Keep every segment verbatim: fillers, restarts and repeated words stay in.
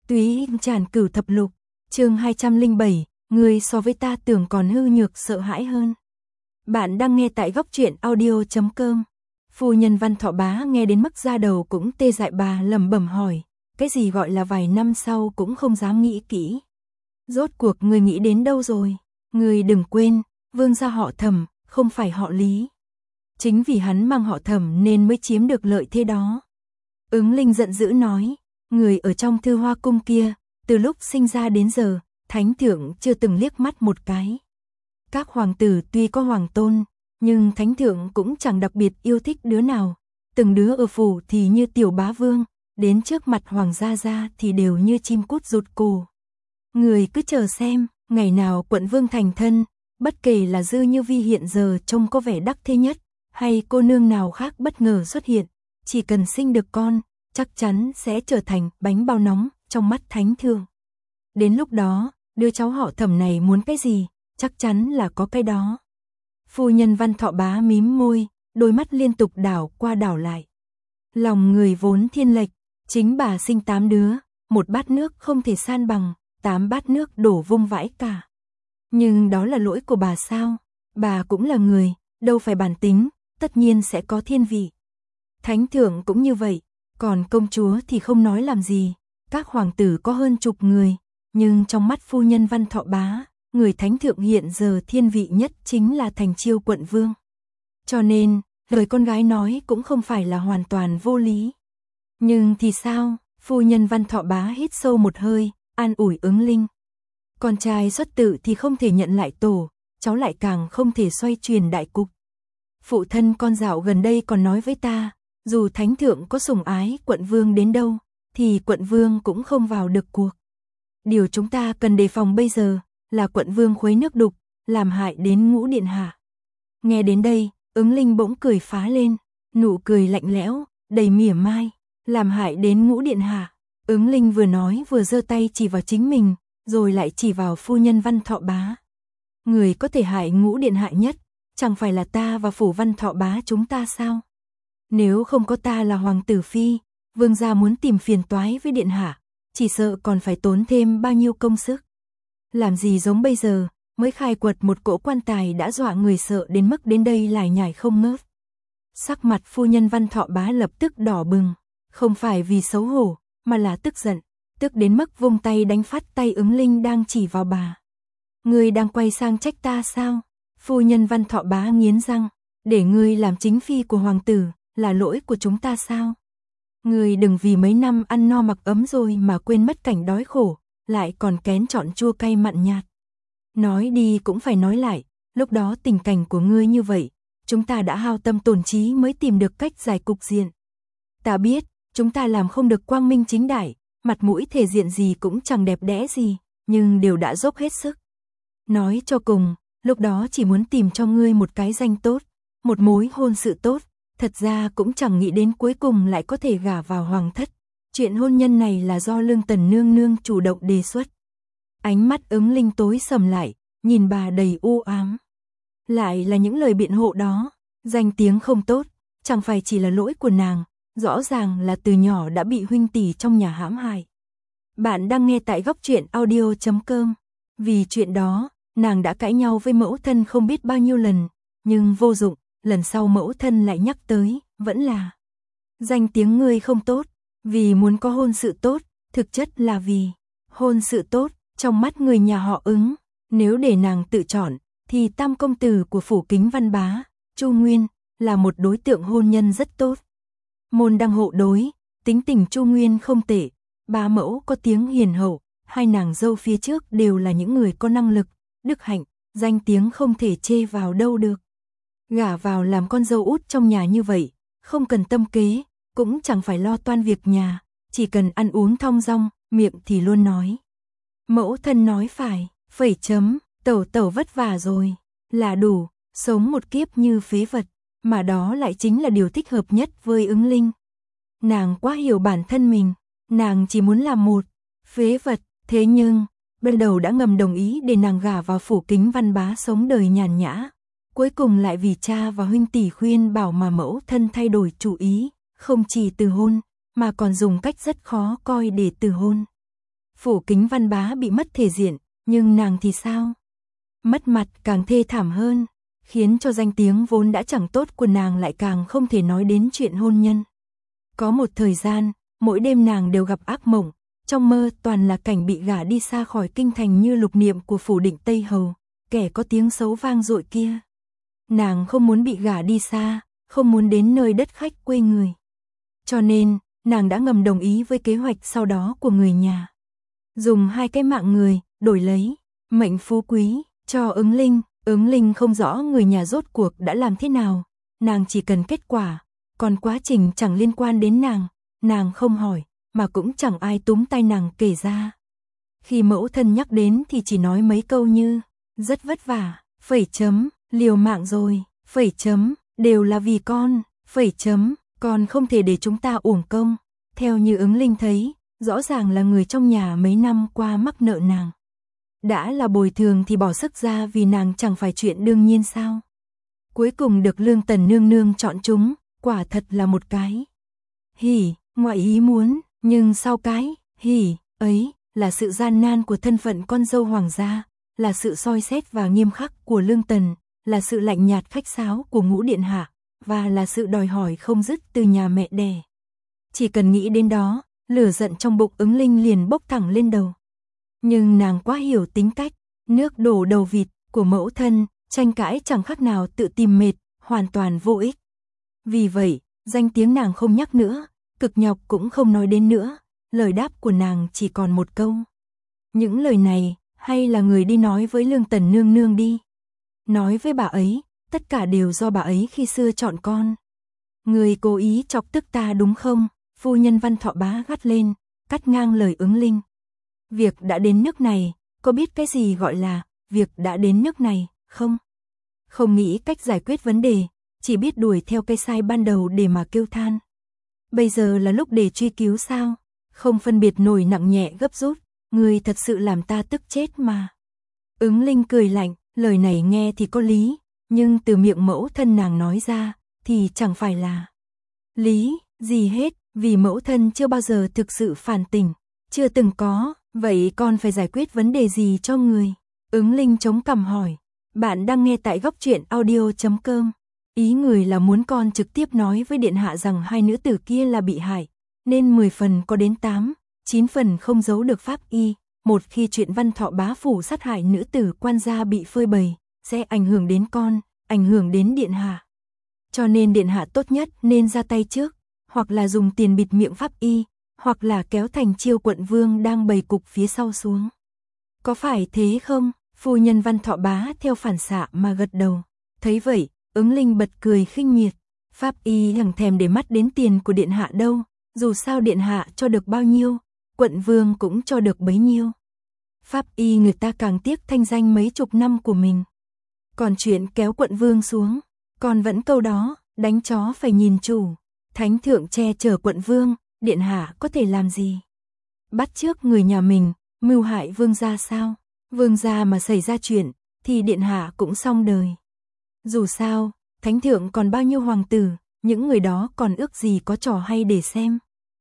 Túy tràn cửu thập lục, chương hai trăm lẻ bảy, người so với ta tưởng còn hư nhược sợ hãi hơn. Bạn đang nghe tại góc truyện audio chấm com. Phu nhân Văn Thọ Bá nghe đến mức da đầu cũng tê dại, bà lẩm bẩm hỏi, cái gì gọi là vài năm sau cũng không dám nghĩ kỹ. Rốt cuộc người nghĩ đến đâu rồi? Người đừng quên, Vương gia họ Thẩm, không phải họ Lý. Chính vì hắn mang họ Thẩm nên mới chiếm được lợi thế đó. Ứng Linh giận dữ nói, người ở trong Thư Hoa cung kia, từ lúc sinh ra đến giờ, thánh thượng chưa từng liếc mắt một cái. Các hoàng tử tuy có hoàng tôn, nhưng thánh thượng cũng chẳng đặc biệt yêu thích đứa nào. Từng đứa ở phủ thì như tiểu bá vương, đến trước mặt hoàng gia gia thì đều như chim cút rụt cổ. Người cứ chờ xem, ngày nào quận vương thành thân, bất kể là Dư Như Vi hiện giờ trông có vẻ đắc thế nhất, hay cô nương nào khác bất ngờ xuất hiện, chỉ cần sinh được con, chắc chắn sẽ trở thành bánh bao nóng trong mắt thánh thượng. Đến lúc đó, đứa cháu họ Thẩm này muốn cái gì, chắc chắn là có cái đó. Phu nhân Văn Thọ Bá mím môi, đôi mắt liên tục đảo qua đảo lại. Lòng người vốn thiên lệch, chính bà sinh tám đứa, một bát nước không thể san bằng, tám bát nước đổ vung vãi cả. Nhưng đó là lỗi của bà sao? Bà cũng là người, đâu phải bản tính, tất nhiên sẽ có thiên vị. Thánh thượng cũng như vậy, còn công chúa thì không nói làm gì. Các hoàng tử có hơn chục người, nhưng trong mắt phu nhân Văn Thọ Bá, người thánh thượng hiện giờ thiên vị nhất chính là Thành Chiêu quận vương. Cho nên, lời con gái nói cũng không phải là hoàn toàn vô lý. Nhưng thì sao? Phu nhân Văn Thọ Bá hít sâu một hơi, an ủi Ứng Linh. Con trai xuất tự thì không thể nhận lại tổ, cháu lại càng không thể xoay truyền đại cục. Phụ thân con dạo gần đây còn nói với ta, dù thánh thượng có sủng ái quận vương đến đâu, thì quận vương cũng không vào được cuộc. Điều chúng ta cần đề phòng bây giờ là quận vương khuấy nước đục, làm hại đến Ngũ điện hạ. Nghe đến đây, Ứng Linh bỗng cười phá lên, nụ cười lạnh lẽo, đầy mỉa mai, làm hại đến Ngũ điện hạ. Ứng Linh vừa nói vừa giơ tay chỉ vào chính mình, rồi lại chỉ vào phu nhân Văn Thọ Bá. Người có thể hại Ngũ điện hạ nhất, chẳng phải là ta và phủ Văn Thọ Bá chúng ta sao? Nếu không có ta là hoàng tử phi, vương gia muốn tìm phiền toái với điện hạ, chỉ sợ còn phải tốn thêm bao nhiêu công sức. Làm gì giống bây giờ, mới khai quật một cỗ quan tài đã dọa người sợ đến mức đến đây lải nhải không ngớt. Sắc mặt phu nhân Văn Thọ Bá lập tức đỏ bừng, không phải vì xấu hổ, mà là tức giận, tức đến mức vung tay đánh phát tay Ứng Linh đang chỉ vào bà. Ngươi đang quay sang trách ta sao? Phu nhân Văn Thọ Bá nghiến răng, để ngươi làm chính phi của hoàng tử, là lỗi của chúng ta sao? Ngươi đừng vì mấy năm ăn no mặc ấm rồi mà quên mất cảnh đói khổ, lại còn kén chọn chua cay mặn nhạt. Nói đi cũng phải nói lại, lúc đó tình cảnh của ngươi như vậy, chúng ta đã hao tâm tổn trí mới tìm được cách giải cục diện. Ta biết, chúng ta làm không được quang minh chính đại, mặt mũi thể diện gì cũng chẳng đẹp đẽ gì, nhưng đều đã dốc hết sức. Nói cho cùng, lúc đó chỉ muốn tìm cho ngươi một cái danh tốt, một mối hôn sự tốt, thật ra cũng chẳng nghĩ đến cuối cùng lại có thể gả vào hoàng thất. Chuyện hôn nhân này là do Lương Tần nương nương chủ động đề xuất. Ánh mắt Ứng Linh tối sầm lại, nhìn bà đầy u ám. Lại là những lời biện hộ đó, danh tiếng không tốt, chẳng phải chỉ là lỗi của nàng, rõ ràng là từ nhỏ đã bị huynh tỷ trong nhà hãm hại. Bạn đang nghe tại góc truyện audio chấm com. Vì chuyện đó, nàng đã cãi nhau với mẫu thân không biết bao nhiêu lần, nhưng vô dụng, lần sau mẫu thân lại nhắc tới, vẫn là danh tiếng ngươi không tốt, vì muốn có hôn sự tốt, thực chất là vì hôn sự tốt, trong mắt người nhà họ Ứng, nếu để nàng tự chọn, thì tam công tử của phủ Kính Văn Bá, Chu Nguyên, là một đối tượng hôn nhân rất tốt. Môn đăng hộ đối, tính tình Chu Nguyên không tệ, bá mẫu có tiếng hiền hậu, hai nàng dâu phía trước đều là những người có năng lực, đức hạnh, danh tiếng không thể chê vào đâu được. Gả vào làm con dâu út trong nhà như vậy, không cần tâm kế, cũng chẳng phải lo toan việc nhà, chỉ cần ăn uống thong dong, miệng thì luôn nói. Mẫu thân nói phải, phẩy chấm, tẩu tẩu vất vả rồi, là đủ, sống một kiếp như phế vật, mà đó lại chính là điều thích hợp nhất với Ứng Linh. Nàng quá hiểu bản thân mình, nàng chỉ muốn làm một phế vật, thế nhưng, ban đầu đã ngầm đồng ý để nàng gả vào phủ Kính Văn Bá sống đời nhàn nhã. Cuối cùng lại vì cha và huynh tỷ khuyên bảo mà mẫu thân thay đổi chủ ý, không chỉ từ hôn, mà còn dùng cách rất khó coi để từ hôn. Phủ Kính Văn Bá bị mất thể diện, nhưng nàng thì sao? Mất mặt càng thê thảm hơn, khiến cho danh tiếng vốn đã chẳng tốt của nàng lại càng không thể nói đến chuyện hôn nhân. Có một thời gian, mỗi đêm nàng đều gặp ác mộng, trong mơ toàn là cảnh bị gả đi xa khỏi kinh thành như lục niệm của phủ Định Tây Hầu, kẻ có tiếng xấu vang dội kia. Nàng không muốn bị gả đi xa, không muốn đến nơi đất khách quê người. Cho nên, nàng đã ngầm đồng ý với kế hoạch sau đó của người nhà. Dùng hai cái mạng người, đổi lấy mệnh phú quý, cho Ứng Linh. Ứng Linh không rõ người nhà rốt cuộc đã làm thế nào, nàng chỉ cần kết quả, còn quá trình chẳng liên quan đến nàng, nàng không hỏi, mà cũng chẳng ai túm tay nàng kể ra. Khi mẫu thân nhắc đến thì chỉ nói mấy câu như, rất vất vả, phẩy chấm, liều mạng rồi, phẩy chấm, đều là vì con, phẩy chấm, con không thể để chúng ta uổng công. Theo như Ứng Linh thấy, rõ ràng là người trong nhà mấy năm qua mắc nợ nàng. Đã là bồi thường thì bỏ sức ra vì nàng chẳng phải chuyện đương nhiên sao. Cuối cùng được Lương Tần nương nương chọn chúng, quả thật là một cái hỉ, ngoại ý muốn, nhưng sau cái hỉ ấy là sự gian nan của thân phận con dâu hoàng gia, là sự soi xét và nghiêm khắc của Lương Tần, là sự lạnh nhạt khách sáo của Ngũ điện hạ, và là sự đòi hỏi không dứt từ nhà mẹ đẻ. Chỉ cần nghĩ đến đó, lửa giận trong bụng Ứng Linh liền bốc thẳng lên đầu. Nhưng nàng quá hiểu tính cách, nước đổ đầu vịt của mẫu thân, tranh cãi chẳng khác nào tự tìm mệt, hoàn toàn vô ích. Vì vậy, danh tiếng nàng không nhắc nữa, cực nhọc cũng không nói đến nữa, lời đáp của nàng chỉ còn một câu. Những lời này, hay là người đi nói với Lương Tần nương nương đi. Nói với bà ấy, tất cả đều do bà ấy khi xưa chọn con. Người cố ý chọc tức ta đúng không? Phu nhân Văn Thọ Bá gắt lên, cắt ngang lời Ứng Linh. Việc đã đến nước này, có biết cái gì gọi là việc đã đến nước này, không? Không nghĩ cách giải quyết vấn đề, chỉ biết đuổi theo cái sai ban đầu để mà kêu than. Bây giờ là lúc để truy cứu sao? Không phân biệt nổi nặng nhẹ gấp rút, người thật sự làm ta tức chết mà. Ứng Linh cười lạnh, lời này nghe thì có lý, nhưng từ miệng mẫu thân nàng nói ra, thì chẳng phải là lý gì hết, vì mẫu thân chưa bao giờ thực sự phản tỉnh, chưa từng có, vậy con phải giải quyết vấn đề gì cho người? Ứng Linh chống cằm hỏi, bạn đang nghe tại góc truyện audio chấm com. Ý người là muốn con trực tiếp nói với điện hạ rằng hai nữ tử kia là bị hại, nên mười phần có đến tám, chín phần không giấu được pháp y. Một khi chuyện Văn Thọ Bá phủ sát hại nữ tử quan gia bị phơi bày, sẽ ảnh hưởng đến con, ảnh hưởng đến điện hạ. Cho nên điện hạ tốt nhất nên ra tay trước, hoặc là dùng tiền bịt miệng pháp y, hoặc là kéo Thành Chiêu quận vương đang bày cục phía sau xuống. Có phải thế không? Phu nhân Văn Thọ Bá theo phản xạ mà gật đầu. Thấy vậy, Ứng Linh bật cười khinh miệt. Pháp y chẳng thèm để mắt đến tiền của điện hạ đâu, dù sao điện hạ cho được bao nhiêu, quận vương cũng cho được bấy nhiêu. Pháp y người ta càng tiếc thanh danh mấy chục năm của mình. Còn chuyện kéo quận vương xuống, còn vẫn câu đó, đánh chó phải nhìn chủ. Thánh thượng che chở quận vương, điện hạ có thể làm gì? Bắt chước người nhà mình, mưu hại vương gia sao? Vương gia mà xảy ra chuyện, thì điện hạ cũng xong đời. Dù sao, thánh thượng còn bao nhiêu hoàng tử, những người đó còn ước gì có trò hay để xem.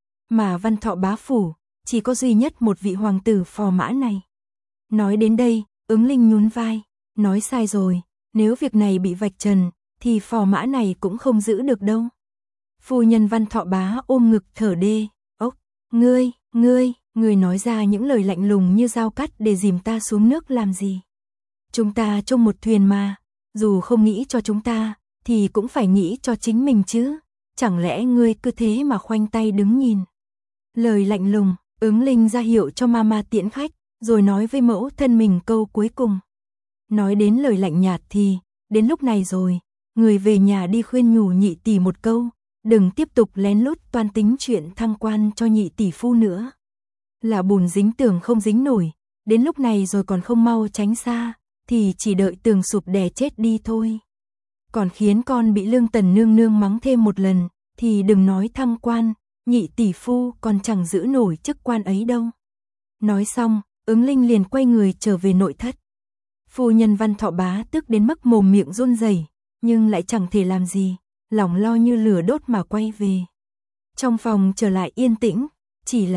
Mà Văn Thọ Bá phủ, chỉ có duy nhất một vị hoàng tử Phò Mã này. Nói đến đây, Ứng Linh nhún vai, nói sai rồi, nếu việc này bị vạch trần, thì Phò Mã này cũng không giữ được đâu. Phu nhân Văn Thọ Bá ôm ngực thở đê, ốc, ngươi, ngươi, ngươi nói ra những lời lạnh lùng như dao cắt để dìm ta xuống nước làm gì? Chúng ta trong một thuyền mà, dù không nghĩ cho chúng ta, thì cũng phải nghĩ cho chính mình chứ, chẳng lẽ ngươi cứ thế mà khoanh tay đứng nhìn? Lời lạnh lùng, Ứng Linh ra hiệu cho mama tiễn khách, rồi nói với mẫu thân mình câu cuối cùng. Nói đến lời lạnh nhạt thì, đến lúc này rồi, người về nhà đi khuyên nhủ nhị tỷ một câu, đừng tiếp tục lén lút toan tính chuyện thăng quan cho nhị tỷ phu nữa. Là bùn dính tường không dính nổi, đến lúc này rồi còn không mau tránh xa, thì chỉ đợi tường sụp đè chết đi thôi. Còn khiến con bị Lương Tần nương nương mắng thêm một lần, thì đừng nói thăng quan, nhị tỷ phu còn chẳng giữ nổi chức quan ấy đâu. Nói xong, Ứng Linh liền quay người trở về nội thất. Phu nhân Văn Thọ Bá tức đến mức mồm miệng run rẩy, nhưng lại chẳng thể làm gì, lòng lo như lửa đốt mà quay về. Trong phòng trở lại yên tĩnh, chỉ là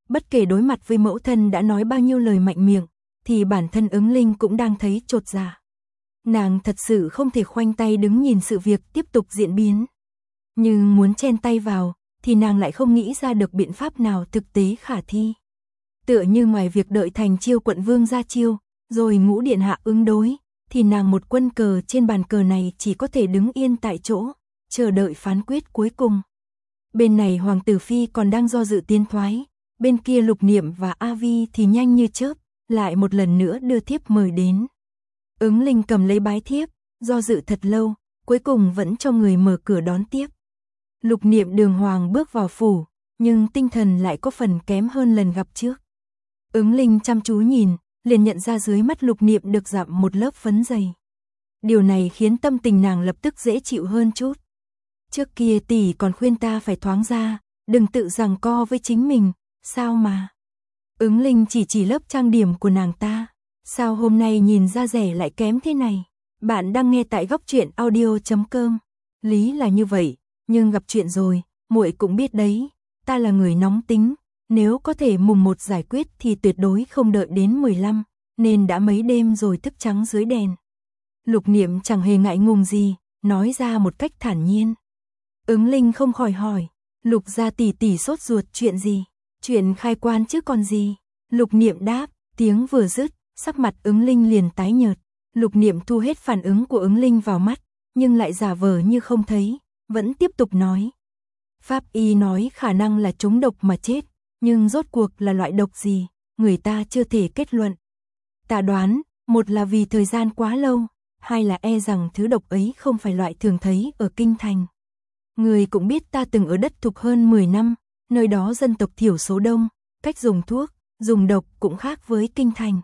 bất kể đối mặt với mẫu thân đã nói bao nhiêu lời mạnh miệng, thì bản thân Ứng Linh cũng đang thấy chột dạ. Nàng thật sự không thể khoanh tay đứng nhìn sự việc tiếp tục diễn biến. Nhưng muốn chen tay vào, thì nàng lại không nghĩ ra được biện pháp nào thực tế khả thi. Tựa như ngoài việc đợi Thành Chiêu quận vương ra chiêu, rồi Ngũ điện hạ ứng đối, thì nàng một quân cờ trên bàn cờ này chỉ có thể đứng yên tại chỗ, chờ đợi phán quyết cuối cùng. Bên này Hoàng tử Phi còn đang do dự tiến thoái, bên kia Lục Niệm và A Vi thì nhanh như chớp, lại một lần nữa đưa thiếp mời đến. Ứng Linh cầm lấy bái thiếp, do dự thật lâu, cuối cùng vẫn cho người mở cửa đón tiếp. Lục Niệm đường hoàng bước vào phủ, nhưng tinh thần lại có phần kém hơn lần gặp trước. Ứng Linh chăm chú nhìn, liền nhận ra dưới mắt Lục Niệm được dặm một lớp phấn dày. Điều này khiến tâm tình nàng lập tức dễ chịu hơn chút. Trước kia tỷ còn khuyên ta phải thoáng ra, đừng tự giằng co với chính mình, sao mà. Ứng Linh chỉ chỉ lớp trang điểm của nàng ta, sao hôm nay nhìn ra rẻ lại kém thế này. Bạn đang nghe tại góc truyện audio chấm com. Lý là như vậy, nhưng gặp chuyện rồi, muội cũng biết đấy, ta là người nóng tính, nếu có thể mùng một giải quyết thì tuyệt đối không đợi đến mười lăm, nên đã mấy đêm rồi thức trắng dưới đèn. Lục Niệm chẳng hề ngại ngùng gì, nói ra một cách thản nhiên. Ứng Linh không khỏi hỏi, Lục gia tỷ tỷ sốt ruột chuyện gì? Chuyện khai quan chứ còn gì? Lục Niệm đáp, tiếng vừa dứt, sắc mặt Ứng Linh liền tái nhợt. Lục Niệm thu hết phản ứng của Ứng Linh vào mắt, nhưng lại giả vờ như không thấy, vẫn tiếp tục nói. Pháp y nói khả năng là trúng độc mà chết, nhưng rốt cuộc là loại độc gì, người ta chưa thể kết luận. Ta đoán, một là vì thời gian quá lâu, hai là e rằng thứ độc ấy không phải loại thường thấy ở kinh thành. Người cũng biết ta từng ở đất Thục hơn mười năm, nơi đó dân tộc thiểu số đông, cách dùng thuốc, dùng độc cũng khác với kinh thành.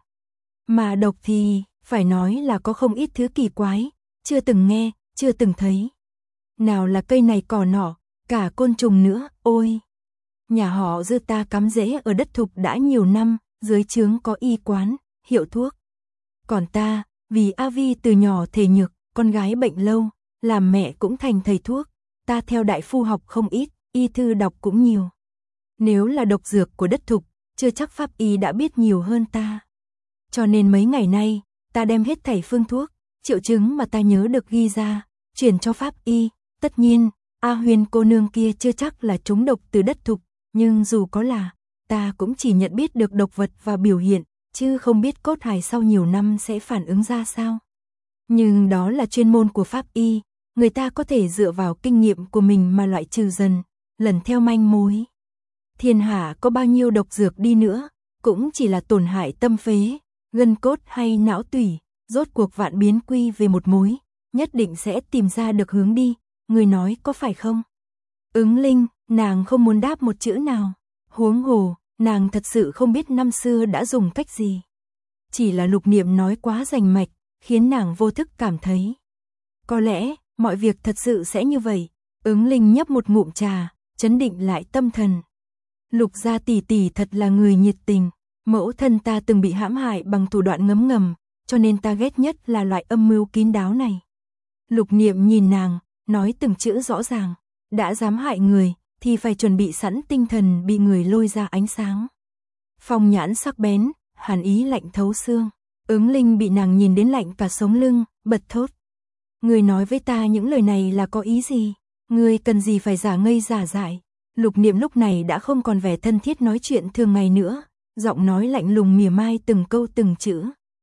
Mà độc thì, phải nói là có không ít thứ kỳ quái, chưa từng nghe, chưa từng thấy. Nào là cây này cỏ nọ, cả côn trùng nữa, ôi. Nhà họ Dư ta cắm rễ ở đất Thục đã nhiều năm, dưới trướng có y quán, hiệu thuốc. Còn ta, vì A Vi từ nhỏ thể nhược, con gái bệnh lâu, làm mẹ cũng thành thầy thuốc, ta theo đại phu học không ít, y thư đọc cũng nhiều. Nếu là độc dược của đất Thục, chưa chắc pháp y đã biết nhiều hơn ta. Cho nên mấy ngày nay, ta đem hết thảy phương thuốc, triệu chứng mà ta nhớ được ghi ra, chuyển cho pháp y. Tất nhiên, A Huyền cô nương kia chưa chắc là trúng độc từ đất Thục, nhưng dù có là, ta cũng chỉ nhận biết được độc vật và biểu hiện, chứ không biết cốt hài sau nhiều năm sẽ phản ứng ra sao. Nhưng đó là chuyên môn của pháp y, người ta có thể dựa vào kinh nghiệm của mình mà loại trừ dần, lần theo manh mối. Thiên hạ có bao nhiêu độc dược đi nữa, cũng chỉ là tổn hại tâm phế, gân cốt hay não tủy, rốt cuộc vạn biến quy về một mối, nhất định sẽ tìm ra được hướng đi, người nói có phải không? Ứng Linh, nàng không muốn đáp một chữ nào, huống hồ, nàng thật sự không biết năm xưa đã dùng cách gì. Chỉ là Lục Niệm nói quá rành mạch, khiến nàng vô thức cảm thấy. Có lẽ, mọi việc thật sự sẽ như vậy. Ứng Linh nhấp một ngụm trà, chấn định lại tâm thần. Lục gia tỷ tỷ thật là người nhiệt tình, mẫu thân ta từng bị hãm hại bằng thủ đoạn ngấm ngầm, cho nên ta ghét nhất là loại âm mưu kín đáo này. Lục Niệm nhìn nàng, nói từng chữ rõ ràng, đã dám hại người, thì phải chuẩn bị sẵn tinh thần bị người lôi ra ánh sáng. Phong nhãn sắc bén, hàn ý lạnh thấu xương. Ứng Linh bị nàng nhìn đến lạnh cả sống lưng, bật thốt. Người nói với ta những lời này là có ý gì? Người cần gì phải giả ngây giả dại? Lục Niệm lúc này đã không còn vẻ thân thiết nói chuyện thường ngày nữa, giọng nói lạnh lùng mỉa mai từng câu từng chữ.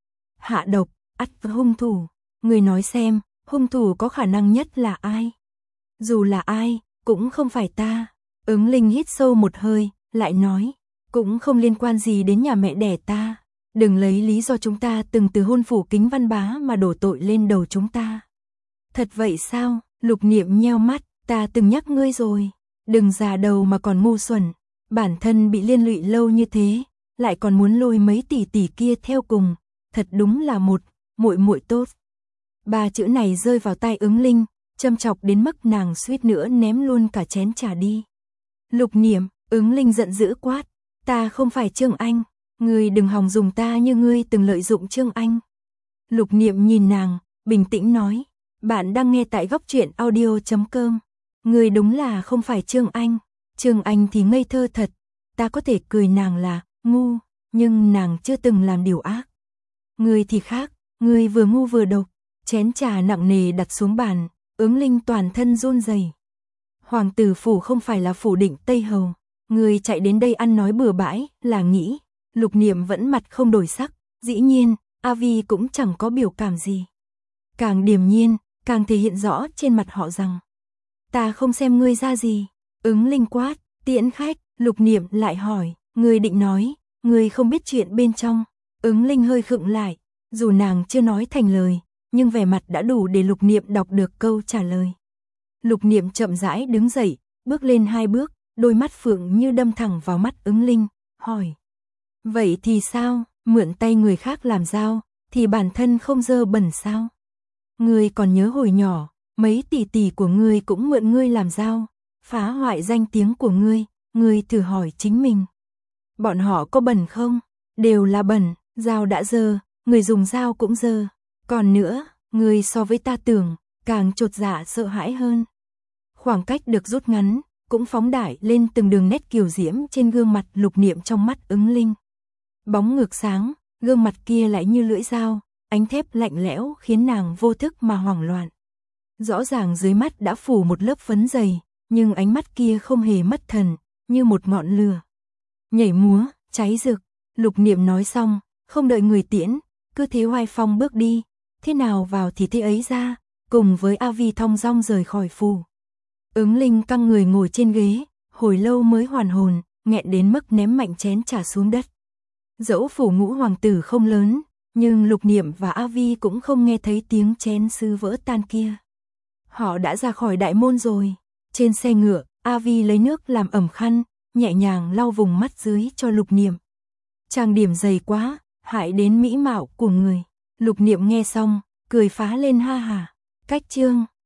Hạ độc, ắt hung thủ. Người nói xem, hung thủ có khả năng nhất là ai? Dù là ai, cũng không phải ta. Ứng Linh hít sâu một hơi, lại nói, cũng không liên quan gì đến nhà mẹ đẻ ta. Đừng lấy lý do chúng ta từng từ hôn phủ Kính Văn Bá mà đổ tội lên đầu chúng ta. Thật vậy sao? Lục Niệm nheo mắt, ta từng nhắc ngươi rồi. Đừng già đầu mà còn ngu xuẩn. Bản thân bị liên lụy lâu như thế, lại còn muốn lôi mấy tỷ tỷ kia theo cùng. Thật đúng là một muội muội tốt. Ba chữ này rơi vào tai Ứng Linh, châm chọc đến mức nàng suýt nữa ném luôn cả chén trà đi. Lục Niệm, Ứng Linh giận dữ quát, ta không phải Trương Anh, ngươi đừng hòng dùng ta như ngươi từng lợi dụng Trương Anh. Lục Niệm nhìn nàng, bình tĩnh nói, bạn đang nghe tại góc truyện audio chấm com. Ngươi đúng là không phải Trương Anh, Trương Anh thì ngây thơ thật, ta có thể cười nàng là ngu, nhưng nàng chưa từng làm điều ác. Ngươi thì khác, ngươi vừa ngu vừa độc. Chén trà nặng nề đặt xuống bàn, Ứng Linh toàn thân run rẩy. Hoàng tử phủ không phải là phủ định Tây Hầu, ngươi chạy đến đây ăn nói bừa bãi, là nghĩ. Lục Niệm vẫn mặt không đổi sắc, dĩ nhiên, A Vi cũng chẳng có biểu cảm gì. Càng điềm nhiên, càng thể hiện rõ trên mặt họ rằng, ta không xem ngươi ra gì. Ứng Linh quát, tiễn khách. Lục Niệm lại hỏi, ngươi định nói, ngươi không biết chuyện bên trong. Ứng Linh hơi khựng lại, dù nàng chưa nói thành lời, nhưng vẻ mặt đã đủ để Lục Niệm đọc được câu trả lời. Lục Niệm chậm rãi đứng dậy, bước lên hai bước, đôi mắt phượng như đâm thẳng vào mắt Ứng Linh, hỏi. Vậy thì sao, mượn tay người khác làm dao, thì bản thân không dơ bẩn sao? Ngươi còn nhớ hồi nhỏ, mấy tỷ tỷ của ngươi cũng mượn ngươi làm dao, phá hoại danh tiếng của ngươi, ngươi thử hỏi chính mình. Bọn họ có bẩn không? Đều là bẩn, dao đã dơ, người dùng dao cũng dơ. Còn nữa, ngươi so với ta tưởng, càng chột dạ sợ hãi hơn. Khoảng cách được rút ngắn, cũng phóng đại lên từng đường nét kiều diễm trên gương mặt Lục Niệm trong mắt Ứng Linh. Bóng ngược sáng, gương mặt kia lại như lưỡi dao, ánh thép lạnh lẽo khiến nàng vô thức mà hoảng loạn. Rõ ràng dưới mắt đã phủ một lớp phấn dày, nhưng ánh mắt kia không hề mất thần, như một ngọn lửa. Nhảy múa, cháy rực. Lục Niệm nói xong, không đợi người tiễn, cứ thế hoài phong bước đi, thế nào vào thì thế ấy ra, cùng với A Vi thong dong rời khỏi phủ. Ứng Linh căng người ngồi trên ghế, hồi lâu mới hoàn hồn, nghẹn đến mức ném mạnh chén trà xuống đất. Dẫu phủ ngũ hoàng tử không lớn, nhưng Lục Niệm và A Vi cũng không nghe thấy tiếng chén sứ vỡ tan kia. Họ đã ra khỏi đại môn rồi. Trên xe ngựa, A Vi lấy nước làm ẩm khăn, nhẹ nhàng lau vùng mắt dưới cho Lục Niệm. Trang điểm dày quá, hại đến mỹ mạo của người. Lục Niệm nghe xong, cười phá lên ha hả. Cách chương